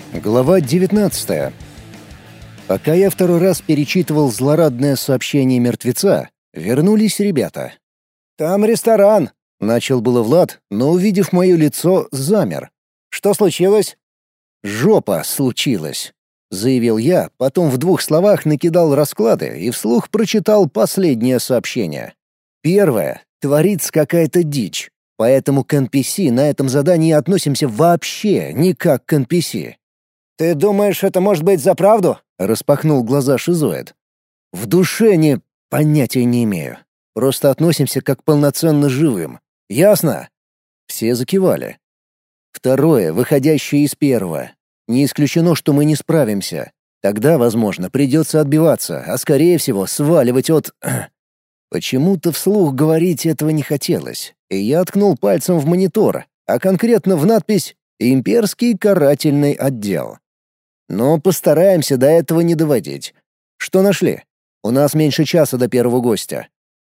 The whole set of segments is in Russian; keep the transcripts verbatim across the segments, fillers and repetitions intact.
Глава девятнадцатая. Пока я второй раз перечитывал злорадное сообщение мертвеца, вернулись ребята. «Там ресторан», — начал было Влад, но, увидев мое лицо, замер. «Что случилось?» «Жопа случилась», — заявил я, потом в двух словах накидал расклады и вслух прочитал последнее сообщение. Первое. Творится какая-то дичь, поэтому к эн пи си на этом задании относимся вообще не как к эн пи си. «Ты думаешь, это может быть за правду?» — распахнул глаза шизоид. «В душе не... понятия не имею. Просто относимся как к полноценно живым. Ясно?» Все закивали. Второе, выходящее из первого. Не исключено, что мы не справимся. Тогда, возможно, придется отбиваться, а скорее всего сваливать от... Почему-то вслух говорить этого не хотелось, и я ткнул пальцем в монитор, а конкретно в надпись «Имперский карательный отдел». Но постараемся до этого не доводить. Что нашли? У нас меньше часа до первого гостя.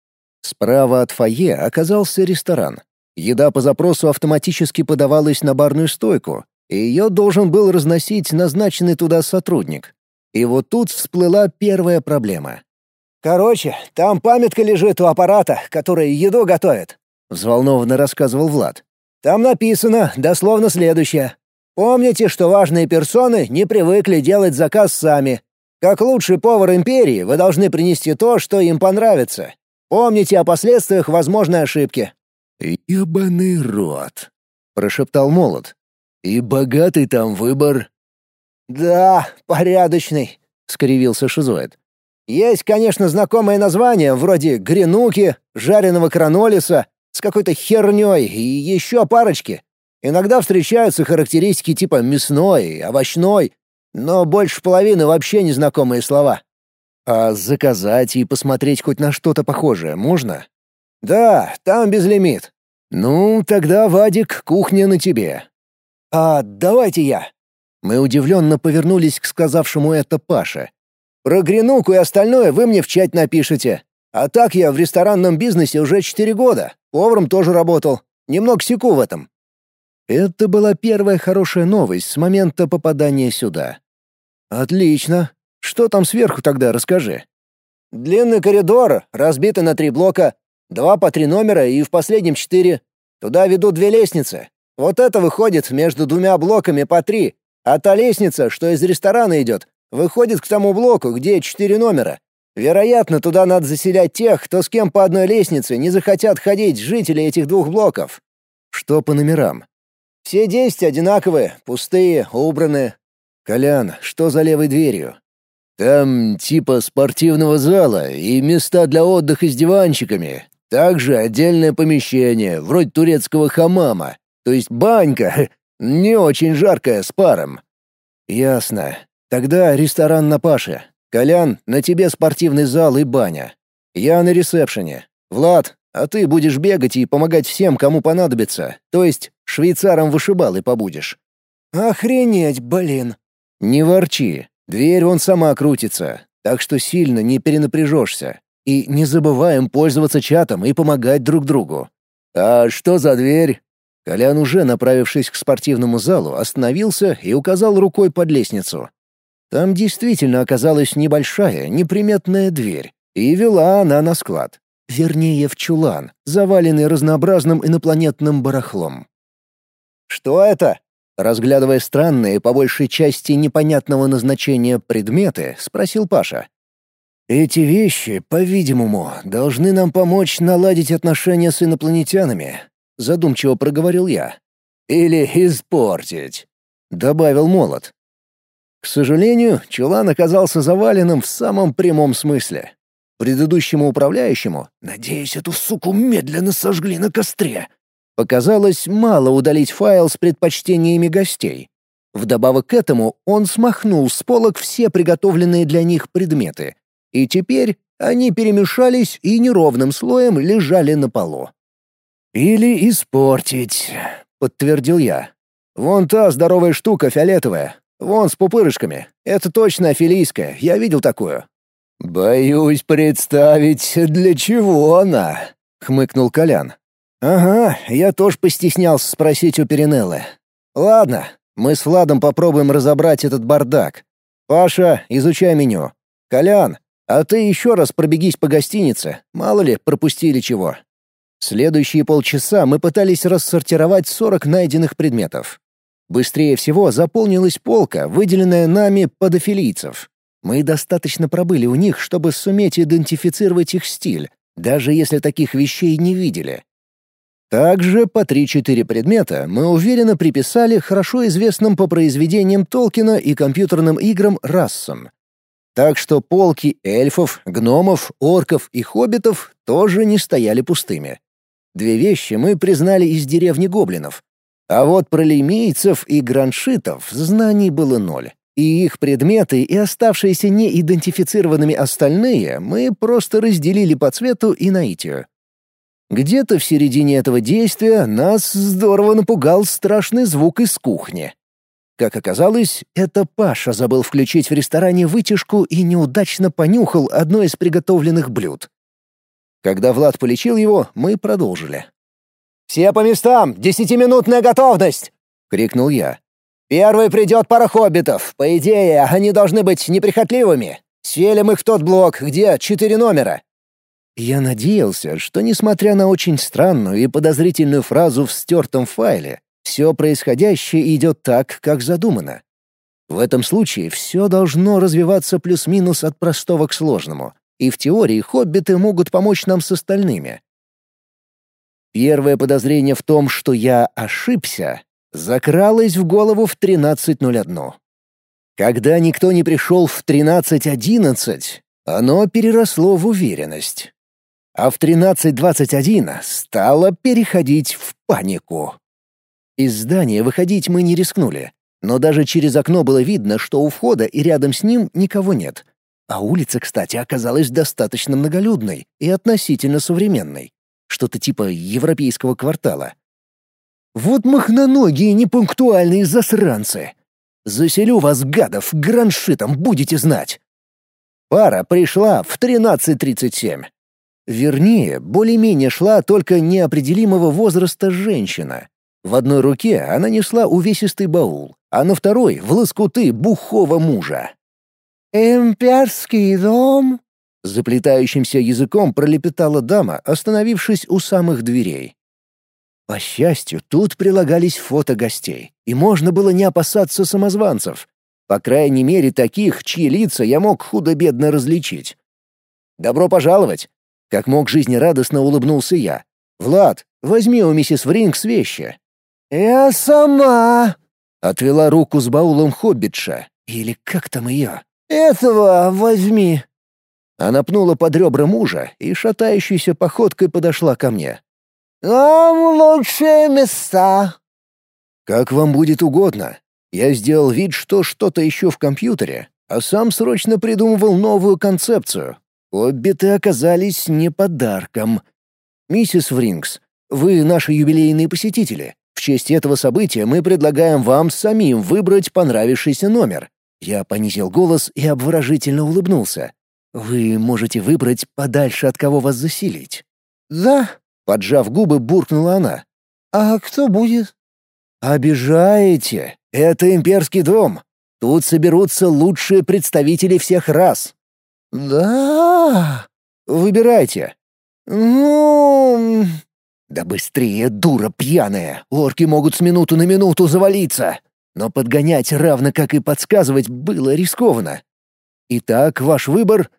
Справа от фойе оказался ресторан. Еда по запросу автоматически подавалась на барную стойку, и ее должен был разносить назначенный туда сотрудник. И вот тут всплыла первая проблема. «Короче, там памятка лежит у аппарата, который еду готовит», — взволнованно рассказывал Влад. «Там написано дословно следующее. Помните, что важные персоны не привыкли делать заказ сами. Как лучший повар империи вы должны принести то, что им понравится. Помните о последствиях возможной ошибки». «Ебаный рот», — прошептал Молот. «И богатый там выбор». «Да, порядочный», — скривился шизоид. «Есть, конечно, знакомые названия, вроде гренуки, жареного кранолиса, с какой-то херней и еще парочки. Иногда встречаются характеристики типа мясной, овощной, но больше половины вообще незнакомые слова». «А заказать и посмотреть хоть на что-то похожее можно?» «Да, там безлимит». «Ну, тогда, Вадик, кухня на тебе». «А давайте я». Мы удивленно повернулись к сказавшему это Паше. «Про гренуку и остальное вы мне в чат напишите. А так я в ресторанном бизнесе уже четыре года, поваром тоже работал. Немного секу в этом». Это была первая хорошая новость с момента попадания сюда. «Отлично. Что там сверху тогда, расскажи». «Длинный коридор, разбитый на три блока, два по три номера и в последнем четыре. Туда ведут две лестницы. Вот это выходит между двумя блоками по три, а та лестница, что из ресторана идет, выходит к тому блоку, где четыре номера. Вероятно, туда надо заселять тех, кто с кем по одной лестнице не захотят ходить жители этих двух блоков». «Что по номерам?» «Все десять одинаковые, пустые, убранные». «Колян, что за левой дверью?» «Там типа спортивного зала и места для отдыха с диванчиками. Также отдельное помещение, вроде турецкого хамама, то есть банька, не очень жаркая, с паром». «Ясно. Тогда ресторан на Паше. Колян, на тебе спортивный зал и баня. Я на ресепшене. Влад, а ты будешь бегать и помогать всем, кому понадобится, то есть швейцаром-вышибалой побудешь». «Охренеть, блин». «Не ворчи. Дверь вон сама крутится, так что сильно не перенапряжешься. И не забываем пользоваться чатом и помогать друг другу». «А что за дверь?» Колян, уже направившись к спортивному залу, остановился и указал рукой под лестницу. Там действительно оказалась небольшая, неприметная дверь, и вела она на склад. Вернее, в чулан, заваленный разнообразным инопланетным барахлом. «Что это?» Разглядывая странные, по большей части непонятного назначения предметы, спросил Паша. «Эти вещи, по-видимому, должны нам помочь наладить отношения с инопланетянами», — задумчиво проговорил я. «Или испортить», — добавил Молот. К сожалению, чулан оказался заваленным в самом прямом смысле. Предыдущему управляющему, надеюсь, эту суку медленно сожгли на костре, показалось мало удалить файл с предпочтениями гостей. Вдобавок к этому он смахнул с полок все приготовленные для них предметы, и теперь они перемешались и неровным слоем лежали на полу. «Или испортить», — подтвердил я. «Вон та здоровая штука фиолетовая, вон с пупырышками. Это точно афилийская, я видел такую». «Боюсь представить, для чего она», — хмыкнул Колян. «Ага, я тоже постеснялся спросить у Перинеллы. Ладно, Мы с Владом попробуем разобрать этот бардак. Паша, изучай меню. Колян, а ты еще раз пробегись по гостинице, мало ли, пропустили чего. Следующие полчаса мы пытались рассортировать сорок найденных предметов. Быстрее всего заполнилась полка, выделенная нами подофилийцев. Мы достаточно пробыли у них, чтобы суметь идентифицировать их стиль, даже если таких вещей не видели. Также по три-четыре предмета мы уверенно приписали хорошо известным по произведениям Толкина и компьютерным играм расам. Так что полки эльфов, гномов, орков и хоббитов тоже не стояли пустыми. Две вещи мы признали из деревни гоблинов. А вот про лемийцев и граншитов знаний было ноль. И их предметы, и оставшиеся неидентифицированными остальные мы просто разделили по цвету и наитию. Где-то в середине этого действия нас здорово напугал страшный звук из кухни. Как оказалось, это Паша забыл включить в ресторане вытяжку и неудачно понюхал одно из приготовленных блюд. Когда Влад полечил его, мы продолжили. «Все по местам! Десятиминутная готовность!» — крикнул я. «Первый придет пара хоббитов. По идее, они должны быть неприхотливыми. Селим их в тот блок, где четыре номера». Я надеялся, что, несмотря на очень странную и подозрительную фразу в стертом файле, все происходящее идет так, как задумано. В этом случае все должно развиваться плюс-минус от простого к сложному, и в теории хоббиты могут помочь нам с остальными. Первое подозрение в том, что я ошибся, закралось в голову в тринадцать ноль один. Когда никто не пришел в тринадцать одиннадцать, оно переросло в уверенность. А в тринадцать двадцать один стало переходить в панику. Из здания выходить мы не рискнули, но даже через окно было видно, что у входа и рядом с ним никого нет. А улица, кстати, оказалась достаточно многолюдной и относительно современной. Что-то типа европейского квартала. Вот махноногие непунктуальные засранцы. Заселю вас, гадов, граншитом, будете знать. Пара пришла в тринадцать тридцать семь. Вернее, более-менее шла только неопределимого возраста женщина. В одной руке она несла увесистый баул, а на второй — в лоскуты бухого мужа. «Имперский дом?» — заплетающимся языком пролепетала дама, остановившись у самых дверей. По счастью, тут прилагались фото гостей, и можно было не опасаться самозванцев. По крайней мере, таких, чьи лица я мог худо-бедно различить. «Добро пожаловать!» — как мог жизнерадостно улыбнулся я. «Влад, возьми у миссис Врингс вещи». «Я сама!» — отвела руку с баулом хоббитша. Или как там ее? «Этого возьми!» Она пнула под ребра мужа и шатающейся походкой подошла ко мне. «Там лучшие места!» «Как вам будет угодно». Я сделал вид, что что-то ищу в компьютере, а сам срочно придумывал новую концепцию. Хоббиты оказались не подарком. «Миссис Врингс, вы наши юбилейные посетители. В честь этого события мы предлагаем вам самим выбрать понравившийся номер». Я понизил голос и обворожительно улыбнулся. «Вы можете выбрать подальше, от кого вас заселить». «Да», — поджав губы, буркнула она. «А кто будет?» «Обижаете. Это имперский дом. Тут соберутся лучшие представители всех рас». «Да?» «Выбирайте». «Ну...» «Да быстрее, дура пьяная! Орки могут с минуту на минуту завалиться!» Но подгонять, равно как и подсказывать, было рискованно. «Итак, ваш выбор?»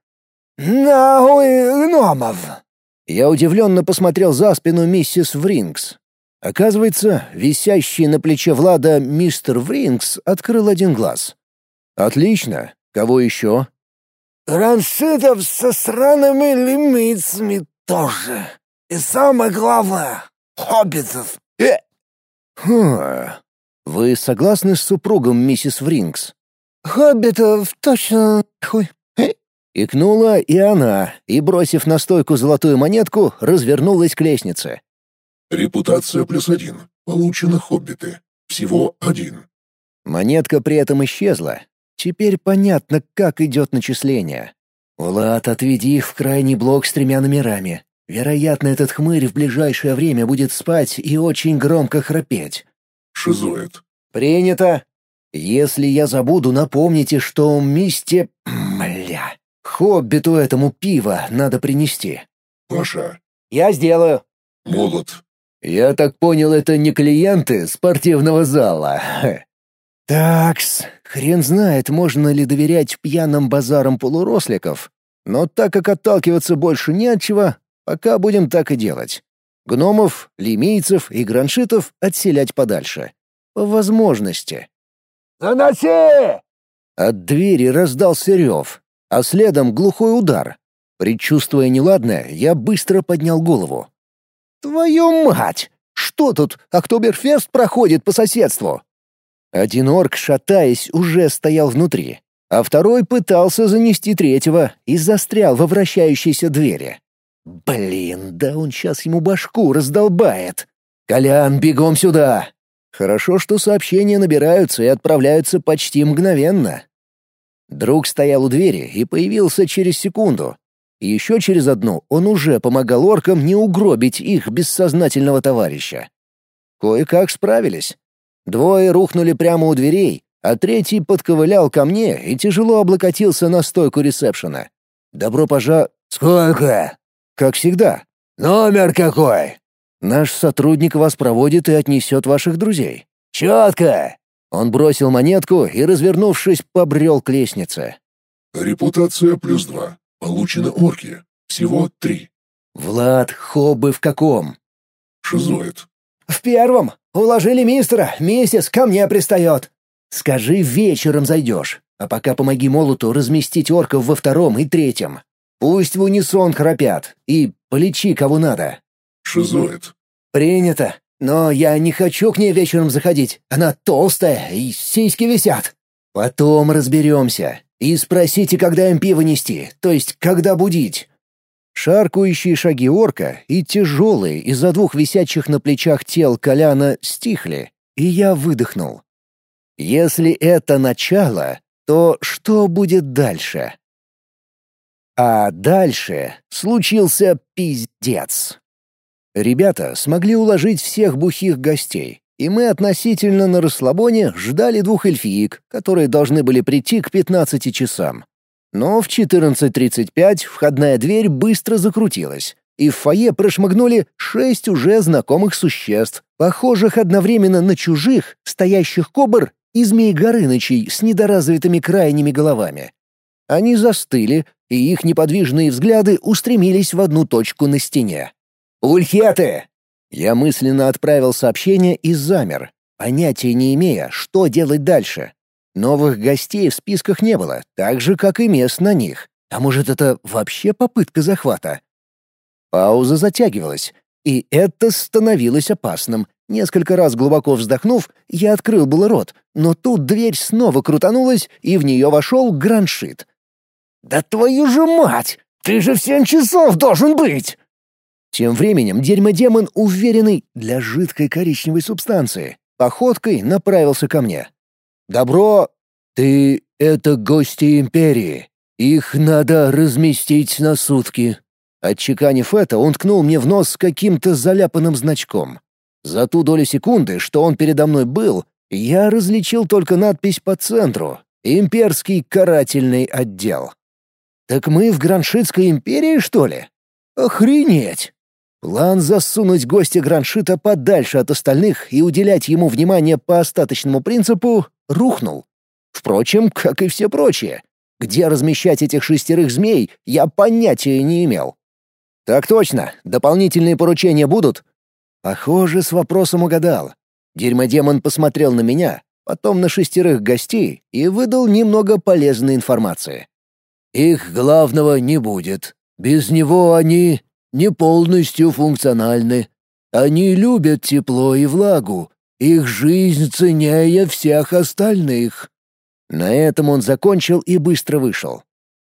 «Нахуй гномов!» Я удивленно посмотрел за спину миссис Врингс. Оказывается, висящий на плече Влада мистер Врингс открыл один глаз. «Отлично. Кого еще?» «Граншитов со сраными лимитцами тоже. И самое главное — хоббитов. Э!» «Хм... Вы согласны с супругом, миссис Врингс?» «Хоббитов точно хуй». Э? Икнула и она, и, бросив на стойку золотую монетку, развернулась к лестнице. Репутация плюс один. Получено хоббиты. Всего один. Монетка при этом исчезла. Теперь понятно, как идет начисление. «Влад, отведи их в крайний блок с тремя номерами. Вероятно, этот хмырь в ближайшее время будет спать и очень громко храпеть». Шизоид. «Принято!» Если я забуду, напомните, что мисте... Мля. Хоббиту этому пиво надо принести. Паша. Я сделаю. Молот. Я так понял, это не клиенты спортивного зала. Такс, хрен знает, можно ли доверять пьяным базарам полуросликов. Но так как отталкиваться больше не от чего, пока будем так и делать. Гномов, лимийцев и граншитов отселять подальше. По возможности. «Заноси!» От двери раздался рев, а следом глухой удар. Предчувствуя неладное, я быстро поднял голову. «Твою мать! Что тут, Октоберфест проходит по соседству?» Один орк, шатаясь, уже стоял внутри, а второй пытался занести третьего и застрял во вращающейся двери. Блин, да он сейчас ему башку раздолбает. «Колян, бегом сюда!» Хорошо, что сообщения набираются и отправляются почти мгновенно. Друг стоял у двери и появился через секунду. Еще через одну он уже помогал оркам не угробить их бессознательного товарища. Кое-как справились. Двое рухнули прямо у дверей, а третий подковылял ко мне и тяжело облокотился на стойку ресепшена. «Добро пожа...» «Сколько?» «Как всегда». «Номер какой?» «Наш сотрудник вас проводит и отнесет ваших друзей». «Четко!» Он бросил монетку и, развернувшись, побрел к лестнице. Репутация плюс два. Получено орки. Всего три. «Влад, хоббы в каком?» Шизоид. «В первом. Уложили мистера. Миссис ко мне пристает». «Скажи, вечером зайдешь, а пока помоги молоту разместить орков во втором и третьем. Пусть в унисон храпят, и полечи кого надо». Шизоид. «Принято. Но я не хочу к ней вечером заходить. Она толстая, и сиськи висят». «Потом разберемся. И спросите, когда им пиво нести, то есть когда будить». Шаркающие шаги орка и тяжелые из-за двух висячих на плечах тел Коляна стихли, и я выдохнул. Если это начало, то что будет дальше? А дальше случился пиздец. Ребята смогли уложить всех бухих гостей, и мы относительно на расслабоне ждали двух эльфиек, которые должны были прийти к пятнадцати часам. Но в четырнадцать тридцать пять входная дверь быстро закрутилась, и в фойе прошмыгнули шесть уже знакомых существ, похожих одновременно на чужих, стоящих кобр и Змей Горынычей с недоразвитыми крайними головами. Они застыли, и их неподвижные взгляды устремились в одну точку на стене. «Ульхеты!» Я мысленно отправил сообщение и замер, понятия не имея, что делать дальше. Новых гостей в списках не было, так же, как и мест на них. А может, это вообще попытка захвата? Пауза затягивалась, и это становилось опасным. Несколько раз глубоко вздохнув, я открыл было рот, но тут дверь снова крутанулась, и в нее вошел Граншит. «Да твою же мать! Ты же в семь часов должен быть!» Тем временем дерьмодемон, уверенный для жидкой коричневой субстанции, походкой направился ко мне. «Добро, ты — это гости Империи. Их надо разместить на сутки». Отчеканив это, он ткнул мне в нос каким-то заляпанным значком. За ту долю секунды, что он передо мной был, я различил только надпись по центру «Имперский карательный отдел». «Так мы в Граншитской империи, что ли? Охренеть!» План засунуть гостя Граншита подальше от остальных и уделять ему внимание по остаточному принципу рухнул. Впрочем, как и все прочие. Где размещать этих шестерых змей, я понятия не имел. «Так точно. Дополнительные поручения будут?» Похоже, с вопросом угадал. Дерьмодемон посмотрел на меня, потом на шестерых гостей и выдал немного полезной информации. «Их главного не будет. Без него они не полностью функциональны. Они любят тепло и влагу. Их жизнь ценнее всех остальных». На этом он закончил и быстро вышел.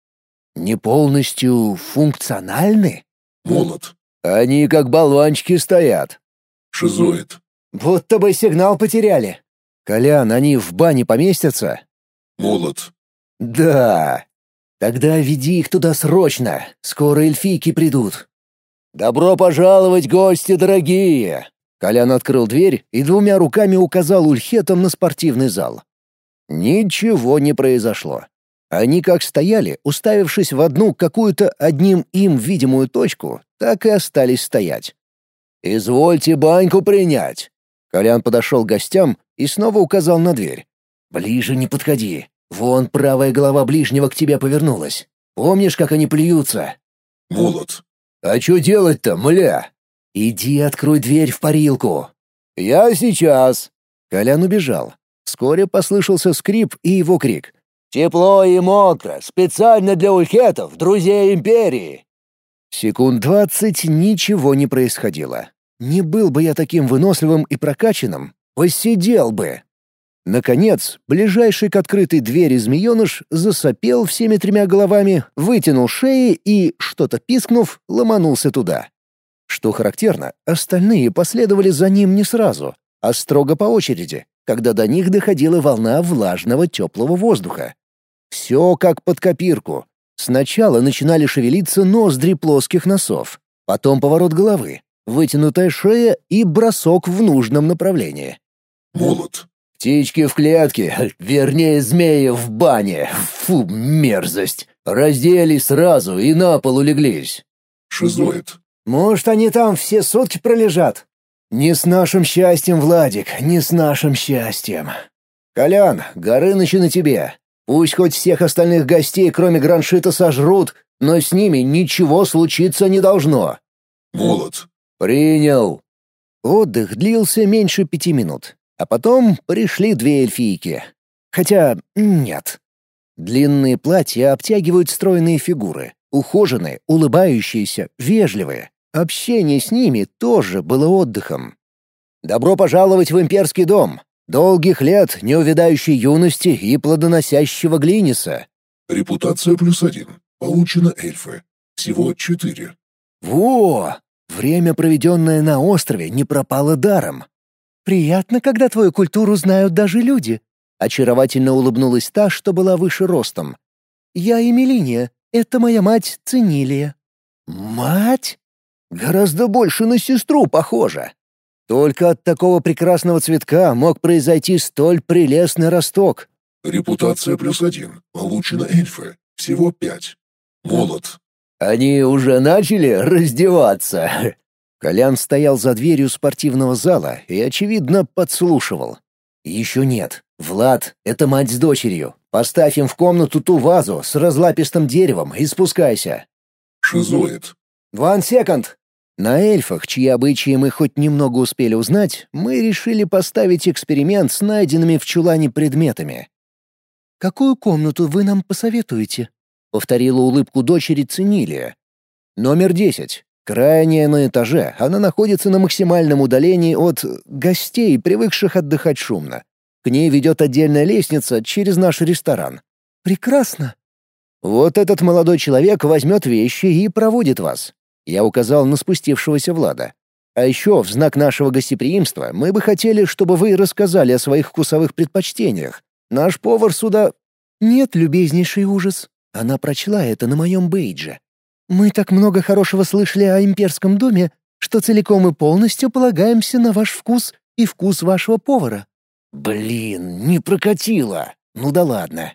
«Не полностью функциональны?» Молот. «Они как болванчики стоят». Шизоид. «Будто бы сигнал потеряли». «Колян, они в бане поместятся?» Молот. «Да. Тогда веди их туда срочно. Скоро эльфийки придут». «Добро пожаловать, гости дорогие!» Колян открыл дверь и двумя руками указал ульхетам на спортивный зал. Ничего не произошло. Они как стояли, уставившись в одну какую-то одним им видимую точку, так и остались стоять. «Извольте баньку принять!» Колян подошел к гостям и снова указал на дверь. «Ближе не подходи. Вон правая голова ближнего к тебе повернулась. Помнишь, как они плюются?» «Молот». «А что делать-то, мля?» «Иди открой дверь в парилку». «Я сейчас». Колян убежал. Вскоре послышался скрип и его крик. «Тепло и мокро, специально для ульхетов, друзей Империи!» Секунд двадцать ничего не происходило. Не был бы я таким выносливым и прокачанным, посидел бы. Наконец, ближайший к открытой двери змееныш засопел всеми тремя головами, вытянул шеи и, что-то пискнув, ломанулся туда. Что характерно, остальные последовали за ним не сразу, а строго по очереди, когда до них доходила волна влажного теплого воздуха. Все как под копирку. Сначала начинали шевелиться ноздри плоских носов, потом поворот головы, вытянутая шея и бросок в нужном направлении. «Молот». «Птички в клетке, вернее, змеи в бане. Фу, мерзость. Разделись сразу и на пол улеглись». «Шизоид». «Может, они там все сутки пролежат?» «Не с нашим счастьем, Владик, не с нашим счастьем. Колян, Горыныча на тебе. Пусть хоть всех остальных гостей, кроме Граншита, сожрут, но с ними ничего случиться не должно». «Молот». «Принял». Отдых длился меньше пяти минут, а потом пришли две эльфийки. Хотя нет. Длинные платья обтягивают стройные фигуры, ухоженные, улыбающиеся, вежливые. Общение с ними тоже было отдыхом. «Добро пожаловать в имперский дом. Долгих лет неувядающей юности и плодоносящего глиниса». «Репутация плюс один. Получено эльфы. Всего четыре». «Во! Время, проведенное на острове, не пропало даром». «Приятно, когда твою культуру знают даже люди», — очаровательно улыбнулась та, что была выше ростом. «Я Эмилиния. Это моя мать Цинилия». «Мать? Гораздо больше на сестру похожа. Только от такого прекрасного цветка мог произойти столь прелестный росток». «Репутация плюс один. Получено эльфы. Всего пять». «Молот». «Они уже начали раздеваться?» Колян стоял за дверью спортивного зала и, очевидно, подслушивал. «Еще нет. Влад, это мать с дочерью. Поставь им в комнату ту вазу с разлапистым деревом и спускайся». «Шизоид». «One second». На эльфах, чьи обычаи мы хоть немного успели узнать, мы решили поставить эксперимент с найденными в чулане предметами. «Какую комнату вы нам посоветуете?» — повторила улыбку дочери Цинилия. «Номер десять. Крайняя на этаже, она находится на максимальном удалении от гостей, привыкших отдыхать шумно. К ней ведет отдельная лестница через наш ресторан». «Прекрасно». «Вот этот молодой человек возьмет вещи и проводит вас». Я указал на спустившегося Влада. «А еще, в знак нашего гостеприимства, мы бы хотели, чтобы вы рассказали о своих вкусовых предпочтениях. Наш повар сюда...» «Нет, любезнейший ужас». Она прочла это на моем бейдже. «Мы так много хорошего слышали о имперском доме, что целиком и полностью полагаемся на ваш вкус и вкус вашего повара». «Блин, не прокатило. Ну да ладно».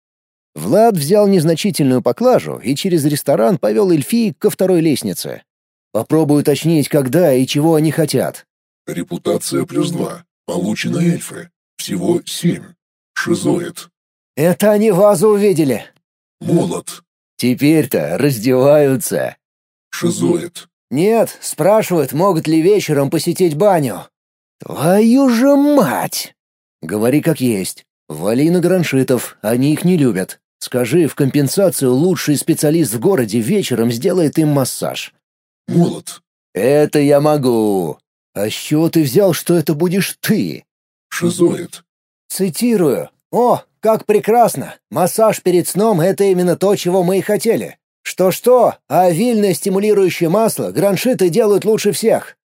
Влад взял незначительную поклажу и через ресторан повел эльфиек ко второй лестнице. «Попробую уточнить, когда и чего они хотят». «Репутация плюс два. Получено эльфы. Всего семь». «Шизоид». «Это они вазу увидели». «Молот». «Теперь-то раздеваются». «Шизоид». «Нет, спрашивают, могут ли вечером посетить баню». «Твою же мать!» «Говори как есть. Вали на граншитов, они их не любят. Скажи, в компенсацию лучший специалист в городе вечером сделает им массаж». «Молот». «Это я могу. А с чего ты взял, что это будешь ты?» «Шизоид». Цитирую. «О, как прекрасно! Массаж перед сном — это именно то, чего мы и хотели. Что-что, а вильное стимулирующее масло граншиты делают лучше всех».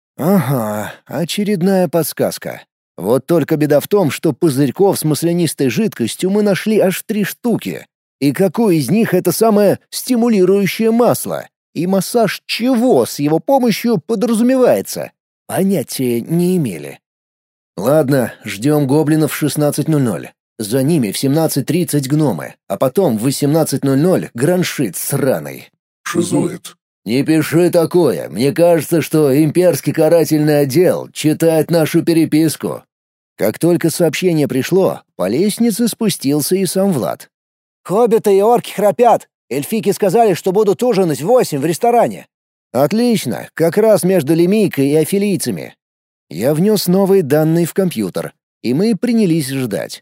«Ага, очередная подсказка. Вот только беда в том, что пузырьков с маслянистой жидкостью мы нашли аж три штуки. И какое из них это самое стимулирующее масло? И массаж чего с его помощью подразумевается? Понятия не имели». «Ладно, ждем гоблинов в шестнадцать ноль ноль. За ними в семнадцать тридцать гномы, а потом в восемнадцать ноль ноль граншит сраный. Шизоид. «Не пиши такое. Мне кажется, что имперский карательный отдел читает нашу переписку». Как только сообщение пришло, по лестнице спустился и сам Влад. «Хоббиты и орки храпят. Эльфики сказали, что будут ужинать в восемь в ресторане». «Отлично. Как раз между лимейкой и афилийцами». Я внес новые данные в компьютер, и мы принялись ждать.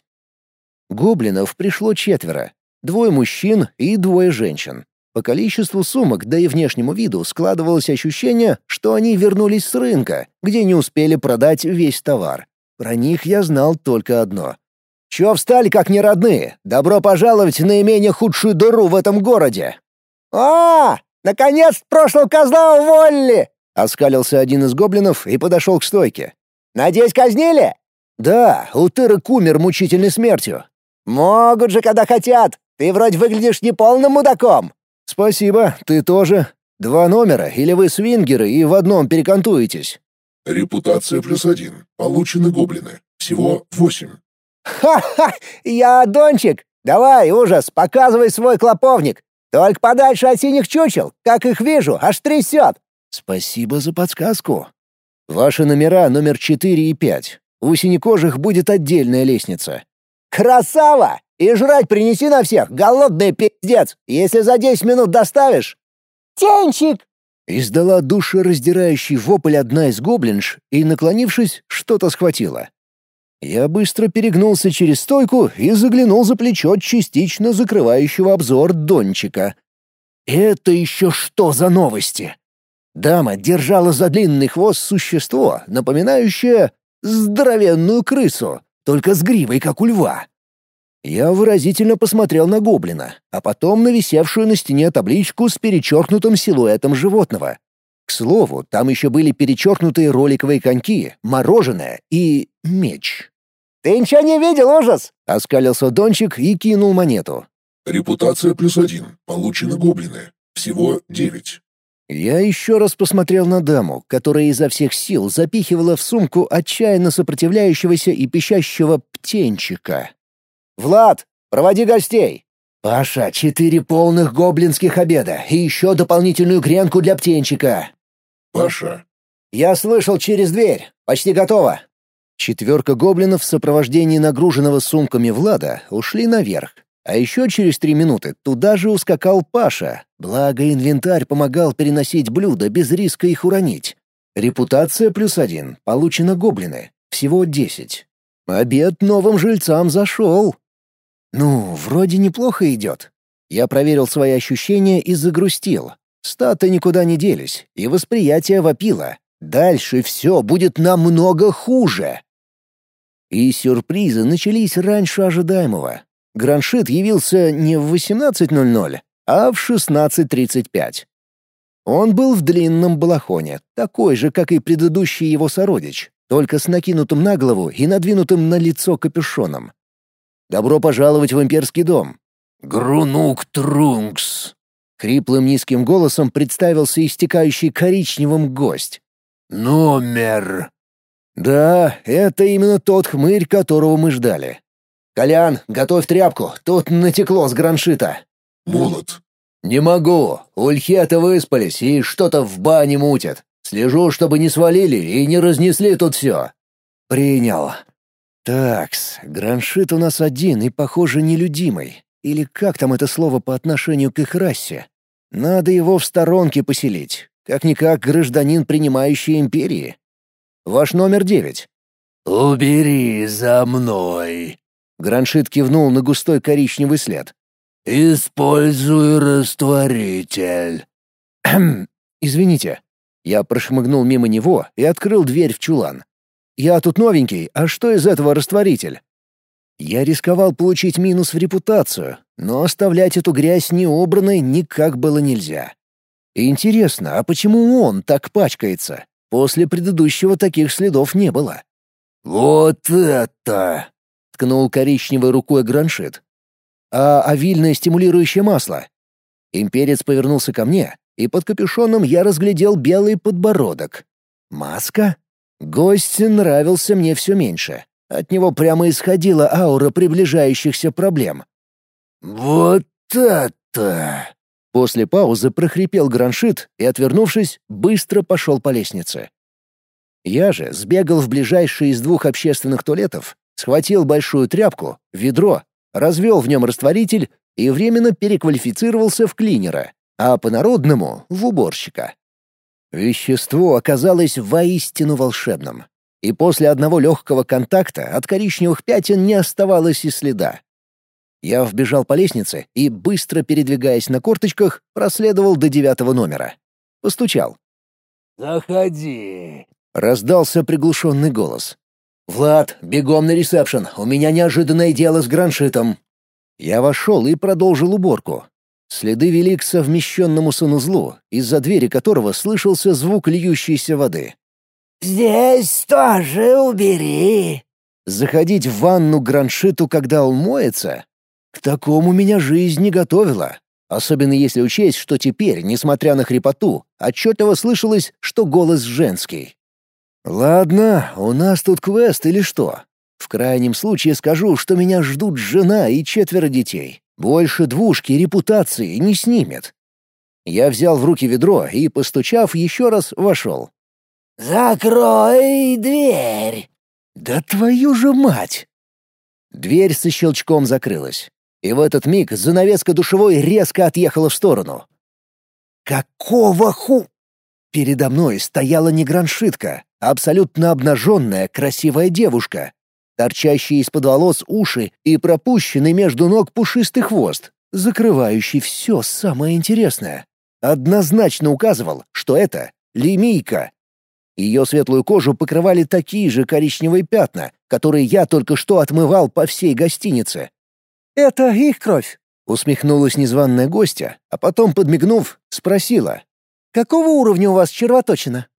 Гоблинов пришло четверо. Двое мужчин и двое женщин. По количеству сумок, да и внешнему виду складывалось ощущение, что они вернулись с рынка, где не успели продать весь товар. Про них я знал только одно. «Чё встали, как неродные? Добро пожаловать в наименее худшую дыру в этом городе!» «А, наконец прошлого козла уволили!» — оскалился один из гоблинов и подошел к стойке. «Надеюсь, казнили?» «Да, утырок умер мучительной смертью». «Могут же, когда хотят. Ты вроде выглядишь неполным мудаком». «Спасибо, ты тоже. Два номера, или вы свингеры и в одном перекантуетесь?» Репутация плюс один. Получены гоблины. Всего восемь. «Ха-ха! Я Дончик! Давай, ужас, показывай свой клоповник! Только подальше от синих чучел, как их вижу, аж трясет!» «Спасибо за подсказку. Ваши номера номер четыре и пять. У синекожих будет отдельная лестница». «Красава! И жрать принеси на всех, голодный пиздец, если за десять минут доставишь!» «Тенчик!» Издала душераздирающий вопль одна из гоблинш и, наклонившись, что-то схватила. Я быстро перегнулся через стойку и заглянул за плечо частично закрывающего обзор Дончика. «Это еще что за новости?» Дама держала за длинный хвост существо, напоминающее здоровенную крысу, только с гривой, как у льва. Я выразительно посмотрел на гоблина, а потом на висевшую на стене табличку с перечеркнутым силуэтом животного. К слову, там еще были перечеркнутые роликовые коньки, мороженое и меч. «Ты ничего не видел, ужас?» — оскалился Дончик и кинул монету. Репутация плюс один. Получены гоблины. Всего девять. Я еще раз посмотрел на даму, которая изо всех сил запихивала в сумку отчаянно сопротивляющегося и пищащего птенчика. «Влад, проводи гостей!» «Паша, четыре полных гоблинских обеда и еще дополнительную гренку для птенчика!» Паша. «Я слышал через дверь. Почти готово». Четверка гоблинов в сопровождении нагруженного сумками Влада ушли наверх. А еще через три минуты туда же ускакал Паша, благо инвентарь помогал переносить блюда без риска их уронить. Репутация плюс один, получено гоблины, всего десять. Обед новым жильцам зашел. Ну, вроде неплохо идет. Я проверил свои ощущения и загрустил. Статы никуда не делись, и восприятие вопило. Дальше все будет намного хуже. И сюрпризы начались раньше ожидаемого. Граншит явился не в восемнадцать ноль ноль, а в шестнадцать тридцать пять. Он был в длинном балахоне, такой же, как и предыдущий его сородич, только с накинутым на голову и надвинутым на лицо капюшоном. «Добро пожаловать в имперский дом!» «Грунук Трункс!» Хриплым низким голосом представился истекающий коричневым гость. «Номер!» «Да, это именно тот хмырь, которого мы ждали. Колян, готовь тряпку, тут натекло с граншита». Молот. «Не могу. Ульхеты выспались и что-то в бане мутят. Слежу, чтобы не свалили и не разнесли тут все». «Принял». «Такс, граншит у нас один и, похоже, нелюдимый. Или как там это слово по отношению к их расе? Надо его в сторонке поселить. Как-никак гражданин принимающей империи. Ваш номер девять». «Убери за мной». Граншит кивнул на густой коричневый след. «Используй растворитель». «Извините». Я прошмыгнул мимо него и открыл дверь в чулан. «Я тут новенький, а что из этого растворитель?» Я рисковал получить минус в репутацию, но оставлять эту грязь неубранной никак было нельзя. Интересно, а почему он так пачкается? После предыдущего таких следов не было. «Вот это!» — ткнул коричневой рукой граншит. «А овильное стимулирующее масло?» Имперец повернулся ко мне, и под капюшоном я разглядел белый подбородок. «Маска?» Гость нравился мне все меньше. От него прямо исходила аура приближающихся проблем. «Вот это!» После паузы прохрипел Граншит и, отвернувшись, быстро пошел по лестнице. Я же сбегал в ближайший из двух общественных туалетов, схватил большую тряпку, ведро, развел в нем растворитель и временно переквалифицировался в клинера, а по-народному — в уборщика. Вещество оказалось воистину волшебным, и после одного легкого контакта от коричневых пятен не оставалось и следа. Я вбежал по лестнице и, быстро передвигаясь на корточках, проследовал до девятого номера. Постучал. «Заходи», — раздался приглушенный голос. «Влад, бегом на ресепшн, у меня неожиданное дело с Граншитом». Я вошел и продолжил уборку. Следы вели к совмещенному санузлу, из-за двери которого слышался звук льющейся воды. «Здесь тоже убери». Заходить в ванну Граншиту, когда он моется? К такому меня жизнь не готовила. Особенно если учесть, что теперь, несмотря на хрипоту, отчетливо слышалось, что голос женский. «Ладно, у нас тут квест или что? В крайнем случае скажу, что меня ждут жена и четверо детей. Больше двушки репутации не снимет». Я взял в руки ведро и, постучав, еще раз вошел. «Закрой дверь!» «Да твою же мать!» Дверь со щелчком закрылась, и в этот миг занавеска душевой резко отъехала в сторону. «Какого ху...» Передо мной стояла не Граншитка, а абсолютно обнаженная красивая девушка, торчащие из-под волос уши и пропущенный между ног пушистый хвост, закрывающий все самое интересное. Однозначно указывал, что это лемийка. Ее светлую кожу покрывали такие же коричневые пятна, которые я только что отмывал по всей гостинице. «Это их кровь», — усмехнулась незваная гостья, а потом, подмигнув, спросила. «Какого уровня у вас червоточина?»